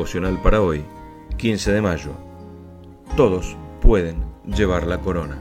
devocional para hoy, 15 de mayo. Todos pueden llevar la corona.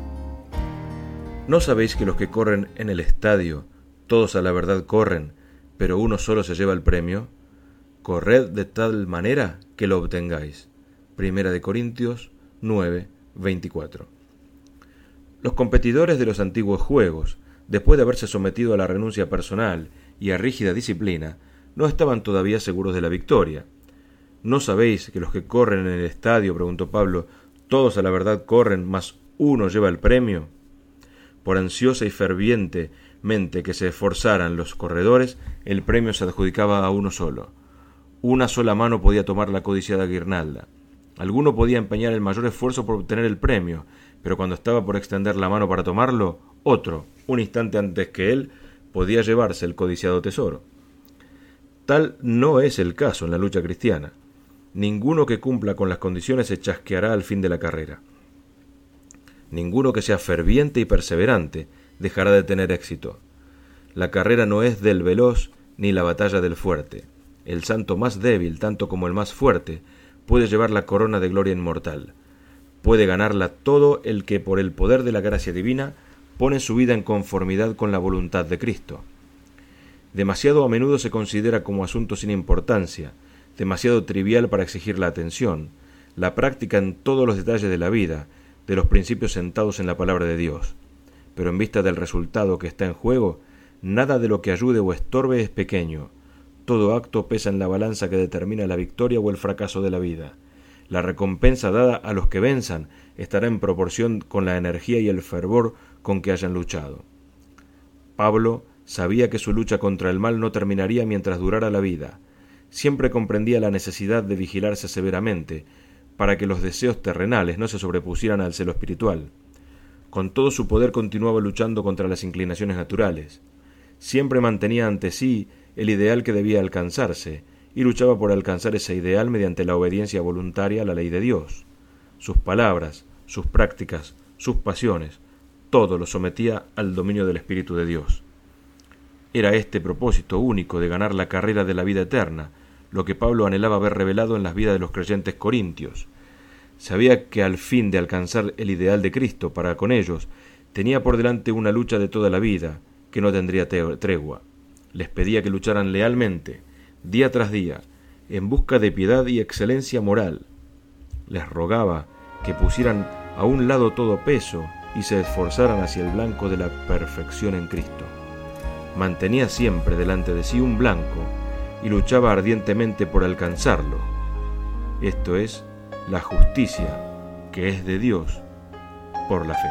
¿No sabéis que los que corren en el estadio, todos a la verdad corren, pero uno solo se lleva el premio? Corred de tal manera que lo obtengáis. 1 Corintios 9, 24. Los competidores de los antiguos juegos, después de haberse sometido a la renuncia personal y a rígida disciplina, no estaban todavía seguros de la victoria. ¿No sabéis que los que corren en el estadio, preguntó Pablo, todos a la verdad corren, mas uno lleva el premio? Por ansiosa y fervientemente que se esforzaran los corredores, el premio se adjudicaba a uno solo. Una sola mano podía tomar la codiciada guirnalda. Alguno podía empeñar el mayor esfuerzo por obtener el premio, pero cuando estaba por extender la mano para tomarlo, otro, un instante antes que él, podía llevarse el codiciado tesoro. Tal no es el caso en la lucha cristiana. Ninguno que cumpla con las condiciones se chasqueará al fin de la carrera. Ninguno que sea ferviente y perseverante dejará de tener éxito. La carrera no es del veloz ni la batalla del fuerte. El santo más débil, tanto como el más fuerte, puede llevar la corona de gloria inmortal. Puede ganarla todo el que por el poder de la gracia divina pone su vida en conformidad con la voluntad de Cristo. Demasiado a menudo se considera como asunto sin importancia, demasiado trivial para exigir la atención, la práctica en todos los detalles de la vida, de los principios sentados en la palabra de Dios. Pero en vista del resultado que está en juego, nada de lo que ayude o estorbe es pequeño. Todo acto pesa en la balanza que determina la victoria o el fracaso de la vida. La recompensa dada a los que venzan estará en proporción con la energía y el fervor con que hayan luchado. Pablo sabía que su lucha contra el mal no terminaría mientras durara la vida. Siempre comprendía la necesidad de vigilarse severamente, para que los deseos terrenales no se sobrepusieran al celo espiritual. Con todo su poder continuaba luchando contra las inclinaciones naturales. Siempre mantenía ante sí el ideal que debía alcanzarse, y luchaba por alcanzar ese ideal mediante la obediencia voluntaria a la ley de Dios. Sus palabras, sus prácticas, sus pasiones, todo lo sometía al dominio del Espíritu de Dios. Era este propósito único de ganar la carrera de la vida eterna, lo que Pablo anhelaba ver revelado en las vidas de los creyentes corintios. Sabía que al fin de alcanzar el ideal de Cristo para con ellos, tenía por delante una lucha de toda la vida, que no tendría tregua. Les pedía que lucharan lealmente, día tras día, en busca de piedad y excelencia moral. Les rogaba que pusieran a un lado todo peso y se esforzaran hacia el blanco de la perfección en Cristo. Mantenía siempre delante de sí un blanco y luchaba ardientemente por alcanzarlo. Esto es la justicia que es de Dios por la fe.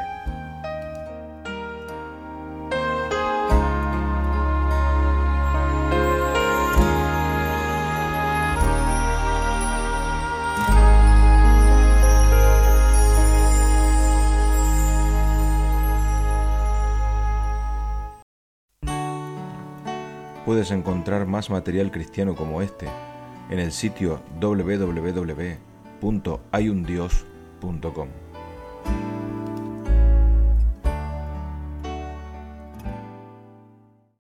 Puedes encontrar más material cristiano como este en el sitio www.hayundios.com.